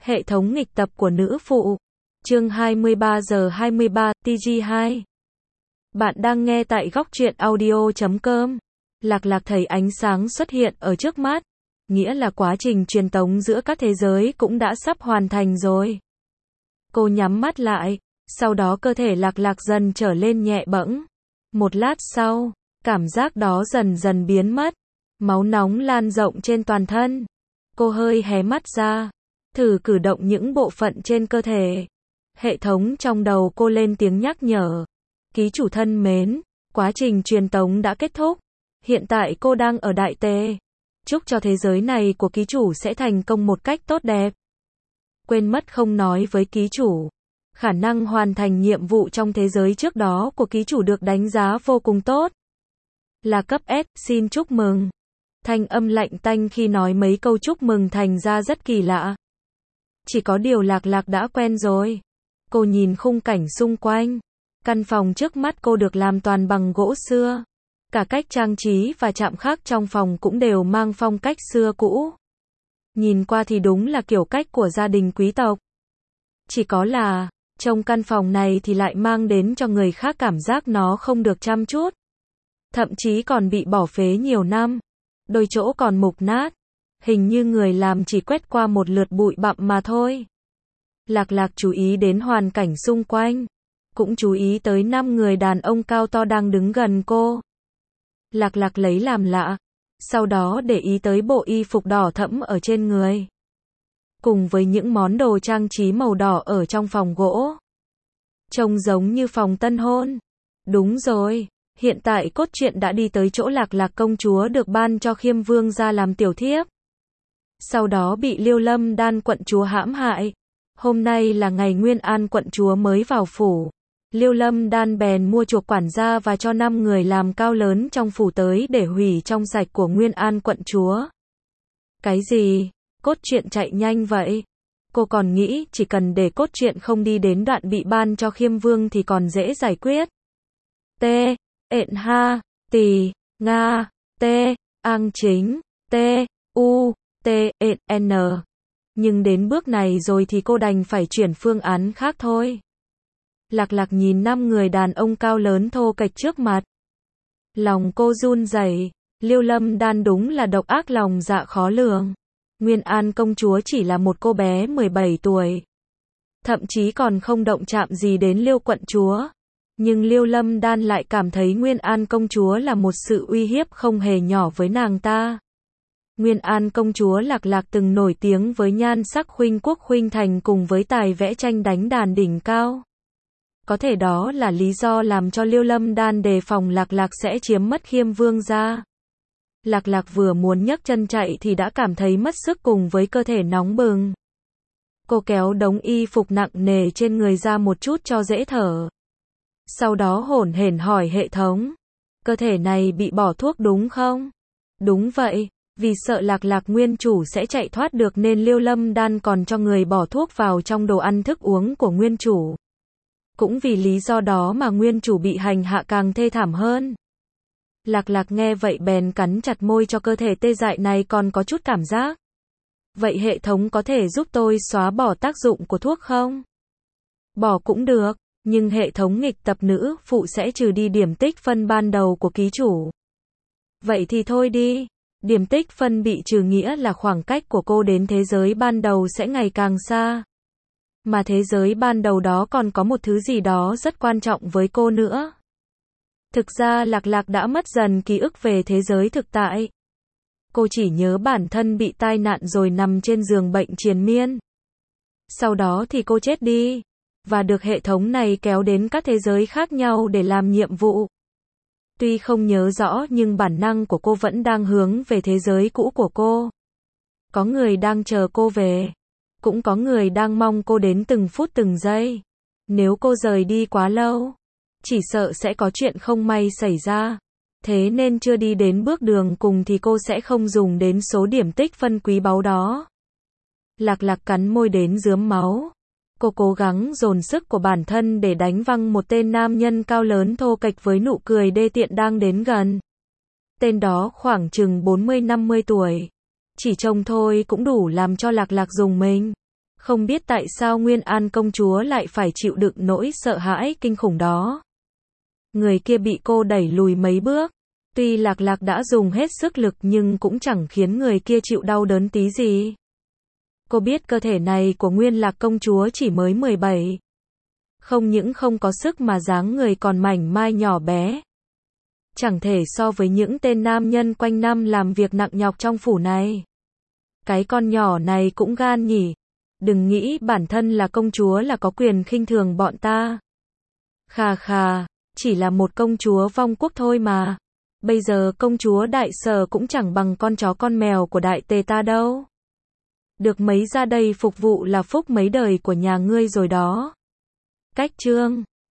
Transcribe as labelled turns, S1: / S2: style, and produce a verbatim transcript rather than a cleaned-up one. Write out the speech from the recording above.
S1: Hệ thống nghịch tập của nữ phụ. Chương hai mươi ba giờ hai mươi ba, T G hai. Bạn đang nghe tại góc truyện audio chấm com. Lạc Lạc thấy ánh sáng xuất hiện ở trước mắt, nghĩa là quá trình truyền tống giữa các thế giới cũng đã sắp hoàn thành rồi. Cô nhắm mắt lại, sau đó cơ thể Lạc Lạc dần trở lên nhẹ bẫng. Một lát sau, cảm giác đó dần dần biến mất, máu nóng lan rộng trên toàn thân. Cô hơi hé mắt ra, thử cử động những bộ phận trên cơ thể. Hệ thống trong đầu cô lên tiếng nhắc nhở. Ký chủ thân mến, quá trình truyền tống đã kết thúc. Hiện tại cô đang ở Đại Tề. Chúc cho thế giới này của ký chủ sẽ thành công một cách tốt đẹp. Quên mất không nói với ký chủ. Khả năng hoàn thành nhiệm vụ trong thế giới trước đó của ký chủ được đánh giá vô cùng tốt. Là cấp S, xin chúc mừng. Thanh âm lạnh tanh khi nói mấy câu chúc mừng thành ra rất kỳ lạ. Chỉ có điều Lạc Lạc đã quen rồi. Cô nhìn khung cảnh xung quanh. Căn phòng trước mắt cô được làm toàn bằng gỗ xưa. Cả cách trang trí và chạm khắc trong phòng cũng đều mang phong cách xưa cũ. Nhìn qua thì đúng là kiểu cách của gia đình quý tộc. Chỉ có là, trong căn phòng này thì lại mang đến cho người khác cảm giác nó không được chăm chút. Thậm chí còn bị bỏ phế nhiều năm. Đôi chỗ còn mục nát. Hình như người làm chỉ quét qua một lượt bụi bặm mà thôi. Lạc Lạc chú ý đến hoàn cảnh xung quanh. Cũng chú ý tới năm người đàn ông cao to đang đứng gần cô. Lạc Lạc lấy làm lạ. Sau đó để ý tới bộ y phục đỏ thẫm ở trên người. Cùng với những món đồ trang trí màu đỏ ở trong phòng gỗ. Trông giống như phòng tân hôn. Đúng rồi. Hiện tại cốt truyện đã đi tới chỗ Lạc Lạc công chúa được ban cho Khiêm Vương ra làm tiểu thiếp. Sau đó bị Liêu Lâm Đan quận chúa hãm hại. Hôm nay là ngày Nguyên An quận chúa mới vào phủ. Liêu Lâm Đan bèn mua chuộc quản gia và cho năm người làm cao lớn trong phủ tới để hủy trong sạch của Nguyên An quận chúa. Cái gì? Cốt truyện chạy nhanh vậy? Cô còn nghĩ chỉ cần để cốt truyện không đi đến đoạn bị ban cho Khiêm Vương thì còn dễ giải quyết. T. Ện ha. Tì. Nga. T. Ang chính. T. U. T. Ện N. Nhưng đến bước này rồi thì cô đành phải chuyển phương án khác thôi. Lạc Lạc nhìn năm người đàn ông cao lớn thô kệch trước mặt. Lòng cô run rẩy. Liêu Lâm Đan đúng là độc ác lòng dạ khó lường. Nguyên An công chúa chỉ là một cô bé mười bảy tuổi. Thậm chí còn không động chạm gì đến Liêu quận chúa. Nhưng Liêu Lâm Đan lại cảm thấy Nguyên An công chúa là một sự uy hiếp không hề nhỏ với nàng ta. Nguyên An công chúa Lạc Lạc từng nổi tiếng với nhan sắc khuynh quốc khuynh thành cùng với tài vẽ tranh đánh đàn đỉnh cao. Có thể đó là lý do làm cho Liêu Lâm Đan đề phòng Lạc Lạc sẽ chiếm mất Khiêm Vương ra. Lạc Lạc vừa muốn nhấc chân chạy thì đã cảm thấy mất sức cùng với cơ thể nóng bừng. Cô kéo đống y phục nặng nề trên người ra một chút cho dễ thở. Sau đó hổn hển hỏi hệ thống. Cơ thể này bị bỏ thuốc đúng không? Đúng vậy. Vì sợ Lạc Lạc nguyên chủ sẽ chạy thoát được nên Liêu Lâm Đan còn cho người bỏ thuốc vào trong đồ ăn thức uống của nguyên chủ. Cũng vì lý do đó mà nguyên chủ bị hành hạ càng thê thảm hơn. Lạc Lạc nghe vậy bèn cắn chặt môi cho cơ thể tê dại này còn có chút cảm giác. Vậy hệ thống có thể giúp tôi xóa bỏ tác dụng của thuốc không? Bỏ cũng được, nhưng hệ thống nghịch tập nữ phụ sẽ trừ đi điểm tích phân ban đầu của ký chủ. Vậy thì thôi đi. Điểm tích phân bị trừ nghĩa là khoảng cách của cô đến thế giới ban đầu sẽ ngày càng xa. Mà thế giới ban đầu đó còn có một thứ gì đó rất quan trọng với cô nữa. Thực ra Lạc Lạc đã mất dần ký ức về thế giới thực tại. Cô chỉ nhớ bản thân bị tai nạn rồi nằm trên giường bệnh triền miên. Sau đó thì cô chết đi. Và được hệ thống này kéo đến các thế giới khác nhau để làm nhiệm vụ. Tuy không nhớ rõ nhưng bản năng của cô vẫn đang hướng về thế giới cũ của cô. Có người đang chờ cô về. Cũng có người đang mong cô đến từng phút từng giây. Nếu cô rời đi quá lâu, chỉ sợ sẽ có chuyện không may xảy ra. Thế nên chưa đi đến bước đường cùng thì cô sẽ không dùng đến số điểm tích phân quý báu đó. Lạc Lạc cắn môi đến rướm máu. Cô cố gắng dồn sức của bản thân để đánh văng một tên nam nhân cao lớn thô kệch với nụ cười đê tiện đang đến gần. Tên đó khoảng chừng bốn mươi năm mươi tuổi. Chỉ trông thôi cũng đủ làm cho Lạc Lạc rùng mình. Không biết tại sao Nguyên An công chúa lại phải chịu đựng nỗi sợ hãi kinh khủng đó. Người kia bị cô đẩy lùi mấy bước. Tuy Lạc Lạc đã dùng hết sức lực nhưng cũng chẳng khiến người kia chịu đau đớn tí gì. Cô biết cơ thể này của Nguyên Lạc công chúa chỉ mới mười bảy. Không những không có sức mà dáng người còn mảnh mai nhỏ bé. Chẳng thể so với những tên nam nhân quanh năm làm việc nặng nhọc trong phủ này. Cái con nhỏ này cũng gan nhỉ. Đừng nghĩ bản thân là công chúa là có quyền khinh thường bọn ta. Khà khà, chỉ là một công chúa vong quốc thôi mà. Bây giờ công chúa Đại Sở cũng chẳng bằng con chó con mèo của đại tề ta đâu. Được mấy ra đây phục vụ là phúc mấy đời của nhà ngươi rồi đó. Cách chương